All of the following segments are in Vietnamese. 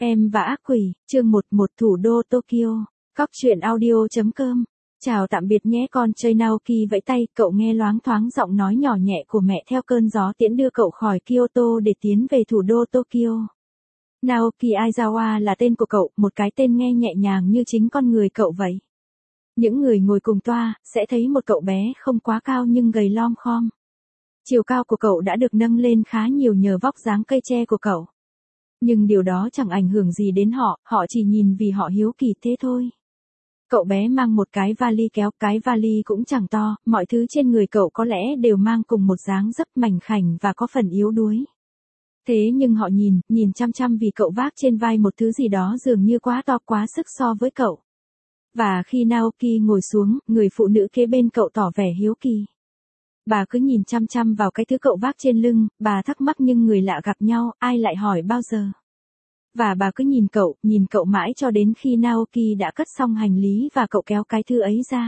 Em và ác quỷ, chương 11 thủ đô Tokyo. Cóc truyện audio.com. Chào tạm biệt nhé con chơi Naoki vẫy tay, cậu nghe loáng thoáng giọng nói nhỏ nhẹ của mẹ theo cơn gió tiễn đưa cậu khỏi Kyoto để tiến về thủ đô Tokyo. Naoki Aizawa là tên của cậu, một cái tên nghe nhẹ nhàng như chính con người cậu vậy. Những người ngồi cùng toa, sẽ thấy một cậu bé không quá cao nhưng gầy lom khom. Chiều cao của cậu đã được nâng lên khá nhiều nhờ vóc dáng cây tre của cậu. Nhưng điều đó chẳng ảnh hưởng gì đến họ, họ chỉ nhìn vì họ hiếu kỳ thế thôi. Cậu bé mang một cái vali kéo, cái vali cũng chẳng to, mọi thứ trên người cậu có lẽ đều mang cùng một dáng dấp mảnh khảnh và có phần yếu đuối. Thế nhưng họ nhìn chăm chăm vì cậu vác trên vai một thứ gì đó dường như quá to quá sức so với cậu. Và khi Naoki ngồi xuống, người phụ nữ kế bên cậu tỏ vẻ hiếu kỳ. Bà cứ nhìn chăm chăm vào cái thứ cậu vác trên lưng, bà thắc mắc nhưng người lạ gặp nhau, ai lại hỏi bao giờ. Và bà cứ nhìn cậu mãi cho đến khi Naoki đã cất xong hành lý và cậu kéo cái thứ ấy ra.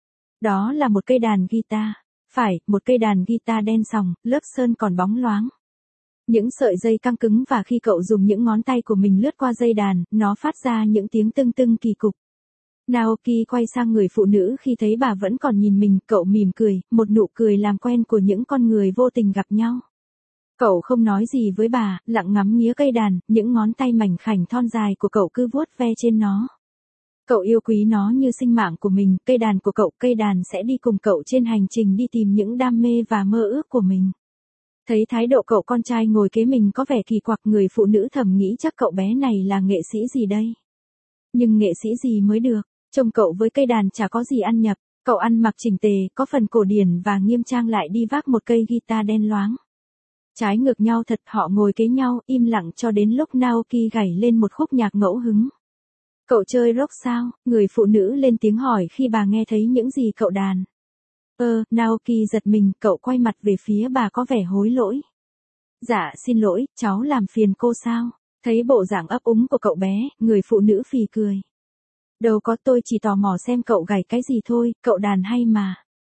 Đó là một cây đàn guitar. Phải, một cây đàn guitar đen sòng, lớp sơn còn bóng loáng. Những sợi dây căng cứng và khi cậu dùng những ngón tay của mình lướt qua dây đàn, nó phát ra những tiếng tưng tưng kỳ cục. Naoki quay sang người phụ nữ khi thấy bà vẫn còn nhìn mình, cậu mỉm cười, một nụ cười làm quen của những con người vô tình gặp nhau. Cậu không nói gì với bà, lặng ngắm nghía cây đàn, những ngón tay mảnh khảnh thon dài của cậu cứ vuốt ve trên nó. Cậu yêu quý nó như sinh mạng của mình, cây đàn của cậu, cây đàn sẽ đi cùng cậu trên hành trình đi tìm những đam mê và mơ ước của mình. Thấy thái độ cậu con trai ngồi kế mình có vẻ kỳ quặc, người phụ nữ thầm nghĩ chắc cậu bé này là nghệ sĩ gì đây. Nhưng nghệ sĩ gì mới được, trông cậu với cây đàn chả có gì ăn nhập, cậu ăn mặc chỉnh tề, có phần cổ điển và nghiêm trang lại đi vác một cây guitar đen loáng. Trái ngược nhau thật, họ ngồi kế nhau, im lặng cho đến lúc Naoki gảy lên một khúc nhạc ngẫu hứng. Cậu chơi rock sao? Người phụ nữ lên tiếng hỏi khi bà nghe thấy những gì cậu đàn. Naoki giật mình, cậu quay mặt về phía bà có vẻ hối lỗi. Dạ xin lỗi, cháu làm phiền cô sao? Thấy bộ dạng ấp úng của cậu bé, người phụ nữ phì cười. Đâu có, tôi chỉ tò mò xem cậu gảy cái gì thôi, cậu đàn hay mà.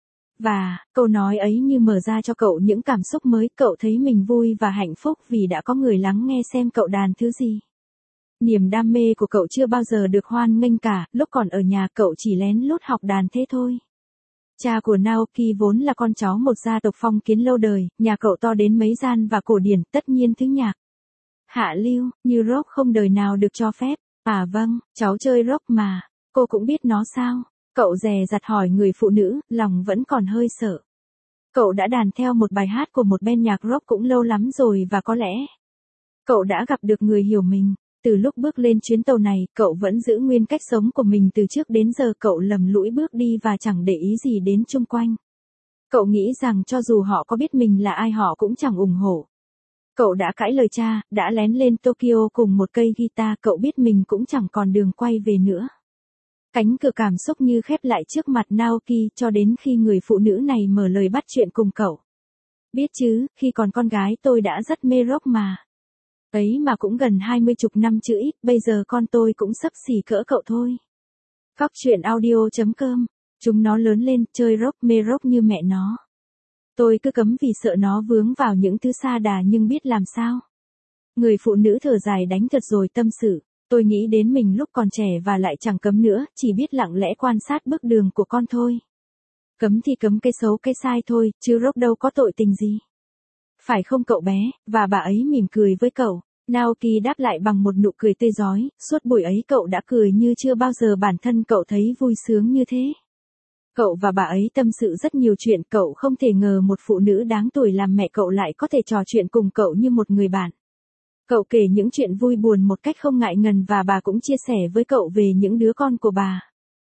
Và, câu nói ấy như mở ra cho cậu những cảm xúc mới, cậu thấy mình vui và hạnh phúc vì đã có người lắng nghe xem cậu đàn thứ gì. Niềm đam mê của cậu chưa bao giờ được hoan nghênh cả, lúc còn ở nhà cậu chỉ lén lút học đàn thế thôi. Cha của Naoki vốn là con cháu một gia tộc phong kiến lâu đời, nhà cậu to đến mấy gian và cổ điển, tất nhiên thứ nhạc hạ lưu, như rock không đời nào được cho phép. À vâng, cháu chơi rock mà, cô cũng biết nó sao? Cậu dè dặt hỏi người phụ nữ, lòng vẫn còn hơi sợ. Cậu đã đàn theo một bài hát của một band nhạc rock cũng lâu lắm rồi và có lẽ cậu đã gặp được người hiểu mình. Từ lúc bước lên chuyến tàu này, cậu vẫn giữ nguyên cách sống của mình từ trước đến giờ, cậu lầm lũi bước đi và chẳng để ý gì đến chung quanh. Cậu nghĩ rằng cho dù họ có biết mình là ai họ cũng chẳng ủng hộ. Cậu đã cãi lời cha, đã lén lên Tokyo cùng một cây guitar, cậu biết mình cũng chẳng còn đường quay về nữa. Cánh cửa cảm xúc như khép lại trước mặt Naoki cho đến khi người phụ nữ này mở lời bắt chuyện cùng cậu. Biết chứ, khi còn con gái tôi đã rất mê rock mà. Ấy mà cũng gần 20 năm chứ ít, bây giờ con tôi cũng xấp xỉ cỡ cậu thôi. Cóc truyện audio.com. Chúng nó lớn lên, chơi rock mê rock như mẹ nó. Tôi cứ cấm vì sợ nó vướng vào những thứ sa đà nhưng biết làm sao. Người phụ nữ thở dài đánh thật rồi tâm sự. Tôi nghĩ đến mình lúc còn trẻ và lại chẳng cấm nữa, chỉ biết lặng lẽ quan sát bước đường của con thôi. Cấm thì cấm cái xấu cái sai thôi, chứ rock đâu có tội tình gì. Phải không cậu bé, và bà ấy mỉm cười với cậu. Naoki đáp lại bằng một nụ cười tươi rói, suốt buổi ấy cậu đã cười như chưa bao giờ bản thân cậu thấy vui sướng như thế. Cậu và bà ấy tâm sự rất nhiều chuyện, cậu không thể ngờ một phụ nữ đáng tuổi làm mẹ cậu lại có thể trò chuyện cùng cậu như một người bạn. Cậu kể những chuyện vui buồn một cách không ngại ngần và bà cũng chia sẻ với cậu về những đứa con của bà.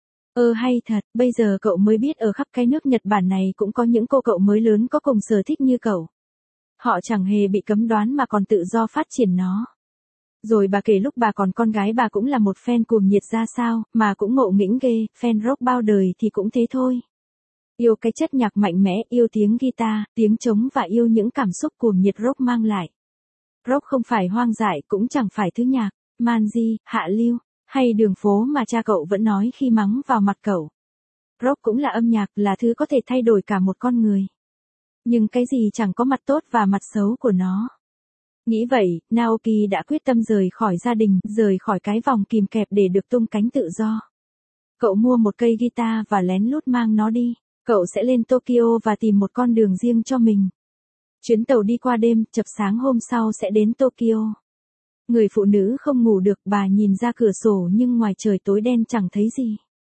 Hay thật, bây giờ cậu mới biết ở khắp cái nước Nhật Bản này cũng có những cô cậu mới lớn có cùng sở thích như cậu. Họ chẳng hề bị cấm đoán mà còn tự do phát triển nó. Rồi bà kể lúc bà còn con gái bà cũng là một fan cuồng nhiệt ra sao, mà cũng ngộ nghĩnh ghê, fan rock bao đời thì cũng thế thôi. Yêu cái chất nhạc mạnh mẽ, yêu tiếng guitar, tiếng trống và yêu những cảm xúc cuồng nhiệt rock mang lại. Rock không phải hoang dại, cũng chẳng phải thứ nhạc manji, hạ lưu, hay đường phố mà cha cậu vẫn nói khi mắng vào mặt cậu. Rock cũng là âm nhạc, là thứ có thể thay đổi cả một con người. Nhưng cái gì chẳng có mặt tốt và mặt xấu của nó. Nghĩ vậy, Naoki đã quyết tâm rời khỏi gia đình, rời khỏi cái vòng kìm kẹp để được tung cánh tự do. Cậu mua một cây guitar và lén lút mang nó đi. Cậu sẽ lên Tokyo và tìm một con đường riêng cho mình. Chuyến tàu đi qua đêm, chập sáng hôm sau sẽ đến Tokyo. Người phụ nữ không ngủ được, bà nhìn ra cửa sổ nhưng ngoài trời tối đen chẳng thấy gì.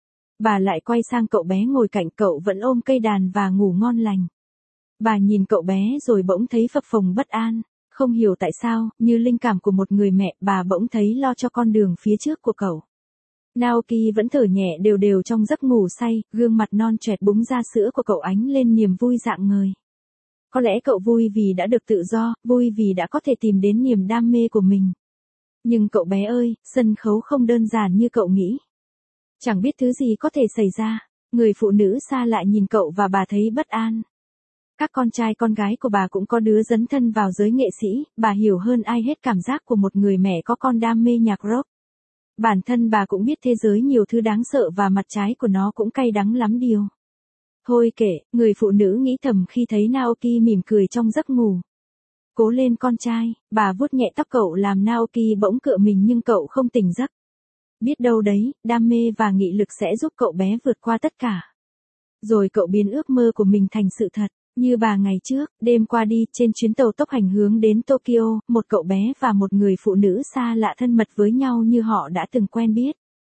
Bà lại quay sang cậu bé ngồi cạnh cậu vẫn ôm cây đàn và ngủ ngon lành. Bà nhìn cậu bé rồi bỗng thấy phập phồng bất an. Không hiểu tại sao, như linh cảm của một người mẹ, bà bỗng thấy lo cho con đường phía trước của cậu. Naoki vẫn thở nhẹ đều đều trong giấc ngủ say, gương mặt non choẹt búng ra sữa của cậu ánh lên niềm vui rạng ngời. Có lẽ cậu vui vì đã được tự do, vui vì đã có thể tìm đến niềm đam mê của mình. Nhưng cậu bé ơi, sân khấu không đơn giản như cậu nghĩ. Chẳng biết thứ gì có thể xảy ra, người phụ nữ xa lạ nhìn cậu và bà thấy bất an. Các con trai con gái của bà cũng có đứa dấn thân vào giới nghệ sĩ, bà hiểu hơn ai hết cảm giác của một người mẹ có con đam mê nhạc rock. Bản thân bà cũng biết thế giới nhiều thứ đáng sợ và mặt trái của nó cũng cay đắng lắm điều. Thôi kệ, người phụ nữ nghĩ thầm khi thấy Naoki mỉm cười trong giấc ngủ. Cố lên con trai, bà vuốt nhẹ tóc cậu làm Naoki bỗng cựa mình nhưng cậu không tỉnh giấc. Biết đâu đấy, đam mê và nghị lực sẽ giúp cậu bé vượt qua tất cả. Rồi cậu biến ước mơ của mình thành sự thật. Như bà ngày trước, đêm qua đi, trên chuyến tàu tốc hành hướng đến Tokyo, một cậu bé và một người phụ nữ xa lạ thân mật với nhau như họ đã từng quen biết.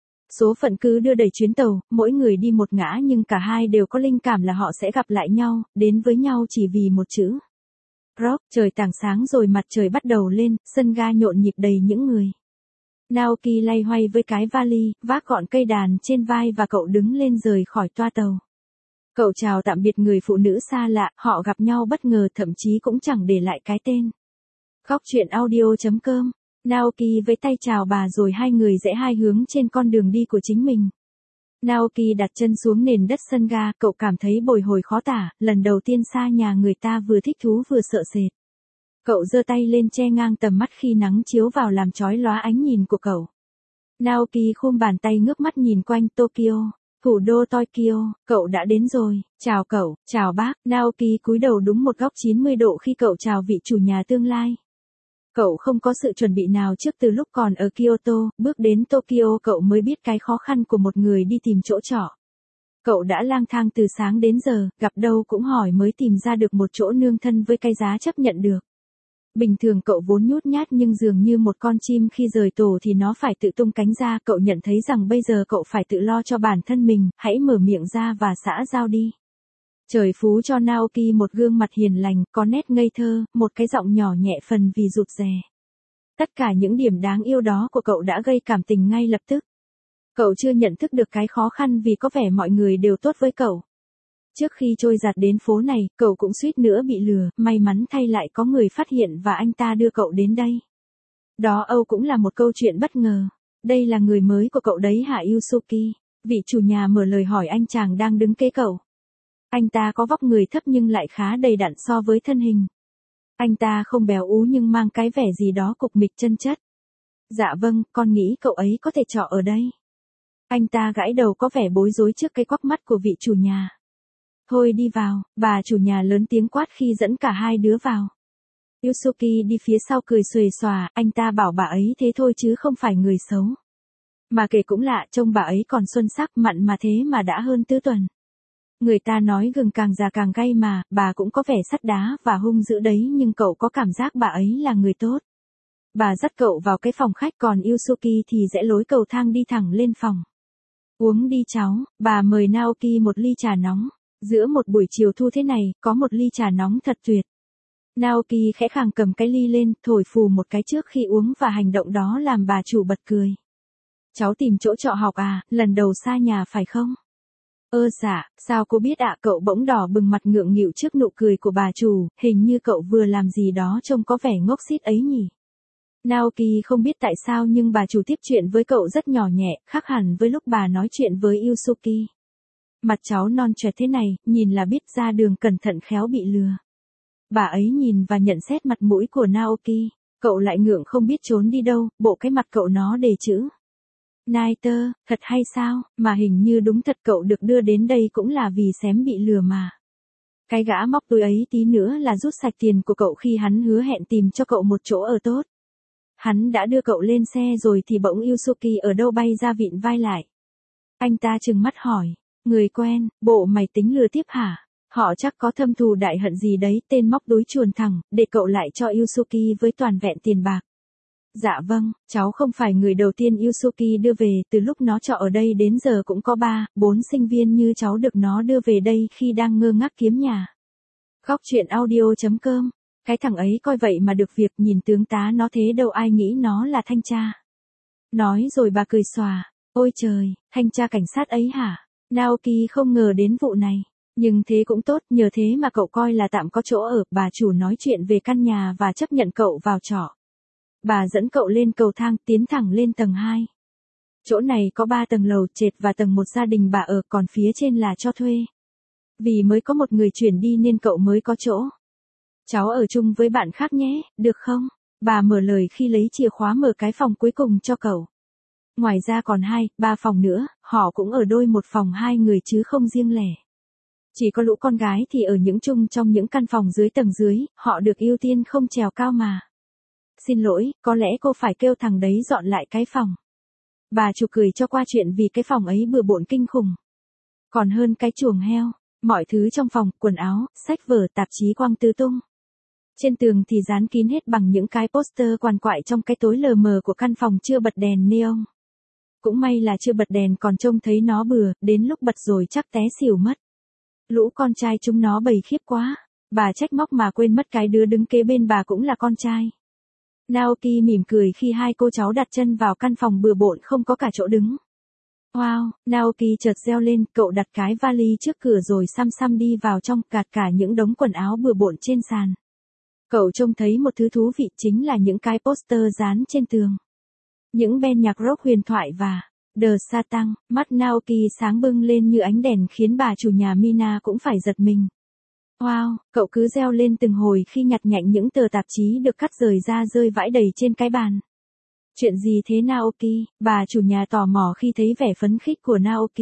Số phận cứ đưa đẩy chuyến tàu, mỗi người đi một ngã nhưng cả hai đều có linh cảm là họ sẽ gặp lại nhau, đến với nhau chỉ vì một chữ. Rock, trời tảng sáng rồi mặt trời bắt đầu lên, sân ga nhộn nhịp đầy những người. Naoki loay hoay với cái vali, vác gọn cây đàn trên vai và cậu đứng lên rời khỏi toa tàu. Cậu chào tạm biệt người phụ nữ xa lạ, họ gặp nhau bất ngờ thậm chí cũng chẳng để lại cái tên. Góc truyện audio.com, Naoki với tay chào bà rồi hai người rẽ hai hướng trên con đường đi của chính mình. Naoki đặt chân xuống nền đất sân ga, cậu cảm thấy bồi hồi khó tả, lần đầu tiên xa nhà người ta vừa thích thú vừa sợ sệt. Cậu giơ tay lên che ngang tầm mắt khi nắng chiếu vào làm chói lóa ánh nhìn của cậu. Naoki khum bàn tay ngước mắt nhìn quanh Tokyo. Thủ đô Tokyo, cậu đã đến rồi, chào cậu, chào bác, Naoki cúi đầu đúng một góc 90 độ khi cậu chào vị chủ nhà tương lai. Cậu không có sự chuẩn bị nào trước từ lúc còn ở Kyoto, bước đến Tokyo cậu mới biết cái khó khăn của một người đi tìm chỗ trọ. Cậu đã lang thang từ sáng đến giờ, gặp đâu cũng hỏi mới tìm ra được một chỗ nương thân với cái giá chấp nhận được. Bình thường cậu vốn nhút nhát nhưng dường như một con chim khi rời tổ thì nó phải tự tung cánh ra. Cậu nhận thấy rằng bây giờ cậu phải tự lo cho bản thân mình, hãy mở miệng ra và xã giao đi. Trời phú cho Naoki một gương mặt hiền lành, có nét ngây thơ, một cái giọng nhỏ nhẹ phần vì rụt rè. Tất cả những điểm đáng yêu đó của cậu đã gây cảm tình ngay lập tức. Cậu chưa nhận thức được cái khó khăn vì có vẻ mọi người đều tốt với cậu. Trước khi trôi giạt đến phố này, cậu cũng suýt nữa bị lừa, may mắn thay lại có người phát hiện và anh ta đưa cậu đến đây. Đó Âu cũng là một câu chuyện bất ngờ. Đây là người mới của cậu đấy hả Yusuki? Vị chủ nhà mở lời hỏi anh chàng đang đứng kế cậu. Anh ta có vóc người thấp nhưng lại khá đầy đặn so với thân hình. Anh ta không béo ú nhưng mang cái vẻ gì đó cục mịch chân chất. Dạ vâng, con nghĩ cậu ấy có thể trọ ở đây. Anh ta gãi đầu có vẻ bối rối trước cái quắc mắt của vị chủ nhà. Thôi đi vào, bà chủ nhà lớn tiếng quát khi dẫn cả hai đứa vào. Yusuki đi phía sau cười xuề xòa, anh ta bảo bà ấy thế thôi chứ không phải người xấu. Mà kể cũng lạ, trông bà ấy còn xuân sắc mặn mà thế mà đã hơn tứ tuần. Người ta nói gừng càng già càng gay mà, bà cũng có vẻ sắt đá và hung dữ đấy nhưng cậu có cảm giác bà ấy là người tốt. Bà dắt cậu vào cái phòng khách còn Yusuki thì rẽ lối cầu thang đi thẳng lên phòng. Uống đi cháu, bà mời Naoki một ly trà nóng. Giữa một buổi chiều thu thế này, có một ly trà nóng thật tuyệt. Naoki khẽ khàng cầm cái ly lên, thổi phù một cái trước khi uống và hành động đó làm bà chủ bật cười. Cháu tìm chỗ trọ học à, lần đầu xa nhà phải không? Dạ, sao cô biết ạ? Cậu bỗng đỏ bừng mặt ngượng nghịu trước nụ cười của bà chủ, hình như cậu vừa làm gì đó trông có vẻ ngốc xít ấy nhỉ. Naoki không biết tại sao nhưng bà chủ tiếp chuyện với cậu rất nhỏ nhẹ, khác hẳn với lúc bà nói chuyện với Yusuki. Mặt cháu non choẹt thế này, nhìn là biết ra đường cẩn thận khéo bị lừa. Bà ấy nhìn và nhận xét mặt mũi của Naoki, cậu lại ngượng không biết trốn đi đâu, bộ cái mặt cậu nó đề chữ. Naiter, thật hay sao, mà hình như đúng thật cậu được đưa đến đây cũng là vì xém bị lừa mà. Cái gã móc túi ấy tí nữa là rút sạch tiền của cậu khi hắn hứa hẹn tìm cho cậu một chỗ ở tốt. Hắn đã đưa cậu lên xe rồi thì bỗng Yusuki ở đâu bay ra vịn vai lại. Anh ta trừng mắt hỏi, người quen, bộ mày tính lừa tiếp hả? Họ chắc có thâm thù đại hận gì đấy, tên móc túi chuồn thẳng, để cậu lại cho Yusuki với toàn vẹn tiền bạc. Dạ vâng, cháu không phải người đầu tiên Yusuki đưa về, từ lúc nó trọ ở đây đến giờ cũng có 3, 4 sinh viên như cháu được nó đưa về đây khi đang ngơ ngác kiếm nhà. Góc truyện audio.com. Cái thằng ấy coi vậy mà được việc, nhìn tướng tá nó thế đâu ai nghĩ nó là thanh tra. Nói rồi bà cười xòa, ôi trời, thanh tra cảnh sát ấy hả? Naoki không ngờ đến vụ này. Nhưng thế cũng tốt, nhờ thế mà cậu coi là tạm có chỗ ở, bà chủ nói chuyện về căn nhà và chấp nhận cậu vào trọ. Bà dẫn cậu lên cầu thang, tiến thẳng lên tầng 2. Chỗ này có 3 tầng lầu trệt và tầng 1 gia đình bà ở, còn phía trên là cho thuê. Vì mới có một người chuyển đi nên cậu mới có chỗ. Cháu ở chung với bạn khác nhé, được không? Bà mở lời khi lấy chìa khóa mở cái phòng cuối cùng cho cậu. Ngoài ra còn 2, 3 phòng nữa, họ cũng ở đôi một phòng 2 người chứ không riêng lẻ. Chỉ có lũ con gái thì ở những chung trong những căn phòng dưới tầng dưới, họ được ưu tiên không trèo cao mà. Xin lỗi, có lẽ cô phải kêu thằng đấy dọn lại cái phòng. Bà chủ cười cho qua chuyện vì cái phòng ấy bừa bộn kinh khủng. Còn hơn cái chuồng heo, mọi thứ trong phòng, quần áo, sách vở, tạp chí quăng tứ tung. Trên tường thì dán kín hết bằng những cái poster quằn quại trong cái tối lờ mờ của căn phòng chưa bật đèn neon. Cũng may là chưa bật đèn còn trông thấy nó bừa, đến lúc bật rồi chắc té xỉu mất. Lũ con trai chúng nó bầy khiếp quá. Bà trách móc mà quên mất cái đứa đứng kế bên bà cũng là con trai. Naoki mỉm cười khi 2 cô cháu đặt chân vào căn phòng bừa bộn không có cả chỗ đứng. Wow, Naoki chợt reo lên, cậu đặt cái vali trước cửa rồi xăm xăm đi vào trong, gạt cả những đống quần áo bừa bộn trên sàn. Cậu trông thấy một thứ thú vị, chính là những cái poster dán trên tường. Những band nhạc rock huyền thoại và The Satan. Mắt Naoki sáng bừng lên như ánh đèn khiến bà chủ nhà Mina cũng phải giật mình. Wow, cậu cứ reo lên từng hồi khi nhặt nhạnh những tờ tạp chí được cắt rời ra rơi vãi đầy trên cái bàn. Chuyện gì thế Naoki? Bà chủ nhà tò mò khi thấy vẻ phấn khích của Naoki.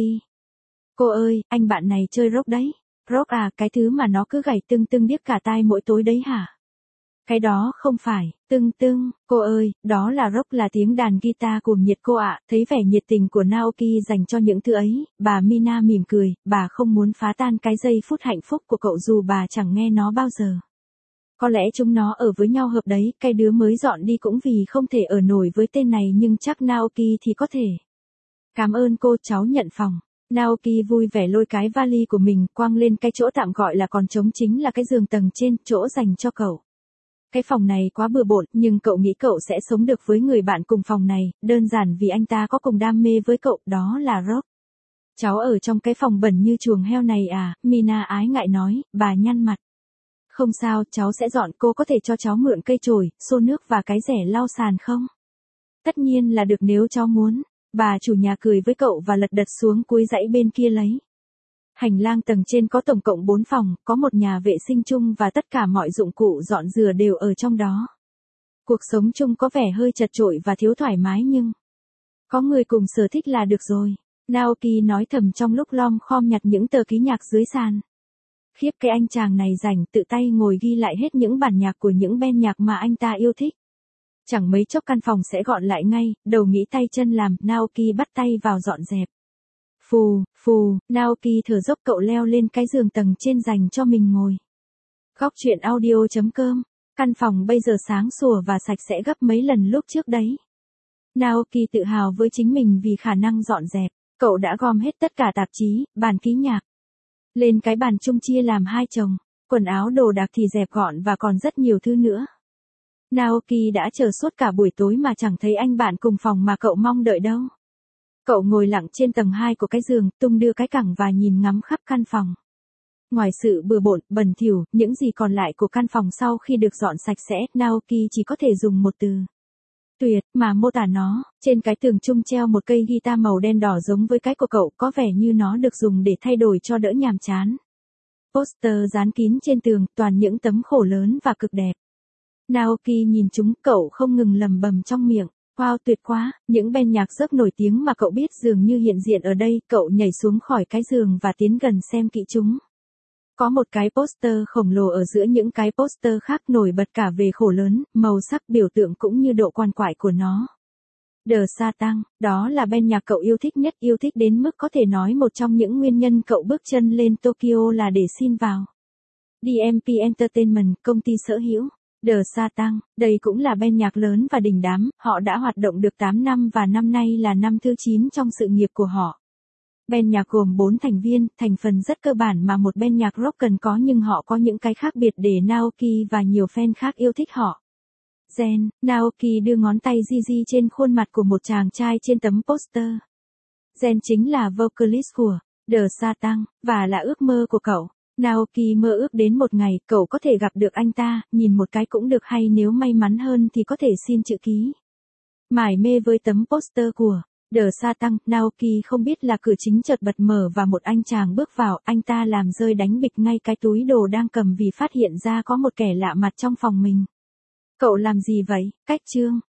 Cô ơi, anh bạn này chơi rock đấy. Rock à, cái thứ mà nó cứ gảy tưng tưng điếc cả tai mỗi tối đấy hả? Cái đó không phải, tưng tưng, cô ơi, đó là rock, là tiếng đàn guitar cuồng nhiệt cô ạ. Thấy vẻ nhiệt tình của Naoki dành cho những thứ ấy, bà Mina mỉm cười, bà không muốn phá tan cái giây phút hạnh phúc của cậu dù bà chẳng nghe nó bao giờ. Có lẽ chúng nó ở với nhau hợp đấy, cái đứa mới dọn đi cũng vì không thể ở nổi với tên này nhưng chắc Naoki thì có thể. Cảm ơn cô, cháu nhận phòng. Naoki vui vẻ lôi cái vali của mình quăng lên cái chỗ tạm gọi là còn trống, chính là cái giường tầng trên, chỗ dành cho cậu. Cái phòng này quá bừa bộn, nhưng cậu nghĩ cậu sẽ sống được với người bạn cùng phòng này, đơn giản vì anh ta có cùng đam mê với cậu, đó là rock. Cháu ở trong cái phòng bẩn như chuồng heo này à? Mina ái ngại nói, bà nhăn mặt. Không sao, cháu sẽ dọn, cô có thể cho cháu mượn cây chổi, xô nước và cái rẻ lau sàn không? Tất nhiên là được nếu cháu muốn. Bà chủ nhà cười với cậu và lật đật xuống cuối dãy bên kia lấy. Hành lang tầng trên có tổng cộng 4 phòng, có một nhà vệ sinh chung và tất cả mọi dụng cụ dọn rửa đều ở trong đó. Cuộc sống chung có vẻ hơi chật chội và thiếu thoải mái nhưng có người cùng sở thích là được rồi. Naoki nói thầm trong lúc lom khom nhặt những tờ ký nhạc dưới sàn. Khiếp, cái anh chàng này rảnh tự tay ngồi ghi lại hết những bản nhạc của những band nhạc mà anh ta yêu thích. Chẳng mấy chốc căn phòng sẽ gọn lại ngay, đầu nghĩ tay chân làm, Naoki bắt tay vào dọn dẹp. Phù, phù, Naoki thở dốc, cậu leo lên cái giường tầng trên dành cho mình ngồi. Góc truyện audio.com. Căn phòng bây giờ sáng sủa và sạch sẽ gấp mấy lần lúc trước đấy. Naoki tự hào với chính mình vì khả năng dọn dẹp. Cậu đã gom hết tất cả tạp chí, bàn ký nhạc lên cái bàn chung chia làm 2 chồng. Quần áo đồ đạc thì dẹp gọn và còn rất nhiều thứ nữa. Naoki đã chờ suốt cả buổi tối mà chẳng thấy anh bạn cùng phòng mà cậu mong đợi đâu. Cậu ngồi lặng trên tầng 2 của cái giường, tung đưa cái cẳng và nhìn ngắm khắp căn phòng. Ngoài sự bừa bộn, bẩn thỉu, những gì còn lại của căn phòng sau khi được dọn sạch sẽ, Naoki chỉ có thể dùng một từ tuyệt mà mô tả nó. Trên cái tường chung treo một cây guitar màu đen đỏ giống với cái của cậu, có vẻ như nó được dùng để thay đổi cho đỡ nhàm chán. Poster dán kín trên tường, toàn những tấm khổ lớn và cực đẹp. Naoki nhìn chúng, cậu không ngừng lẩm bẩm trong miệng. Wow, tuyệt quá, những band nhạc rock nổi tiếng mà cậu biết dường như hiện diện ở đây. Cậu nhảy xuống khỏi cái giường và tiến gần xem kỹ chúng. Có một cái poster khổng lồ ở giữa những cái poster khác nổi bật cả về khổ lớn, màu sắc biểu tượng cũng như độ quằn quại của nó. The Satan, đó là band nhạc cậu yêu thích nhất, yêu thích đến mức có thể nói một trong những nguyên nhân cậu bước chân lên Tokyo là để xin vào DMP Entertainment, công ty sở hữu The Satan. Đây cũng là band nhạc lớn và đình đám, họ đã hoạt động được 8 năm và năm nay là năm thứ 9 trong sự nghiệp của họ. Band nhạc gồm 4 thành viên, thành phần rất cơ bản mà một band nhạc rock cần có, nhưng họ có những cái khác biệt để Naoki và nhiều fan khác yêu thích họ. Gen, Naoki đưa ngón tay Gigi trên khuôn mặt của một chàng trai trên tấm poster. Gen chính là vocalist của The Satan, và là ước mơ của cậu. Naoki mơ ước đến một ngày cậu có thể gặp được anh ta, nhìn một cái cũng được, hay nếu may mắn hơn thì có thể xin chữ ký. Mải mê với tấm poster của The Satan, Naoki không biết là cửa chính chợt bật mở và một anh chàng bước vào, anh ta làm rơi đánh bịch ngay cái túi đồ đang cầm vì phát hiện ra có một kẻ lạ mặt trong phòng mình. Cậu làm gì vậy? Cách chương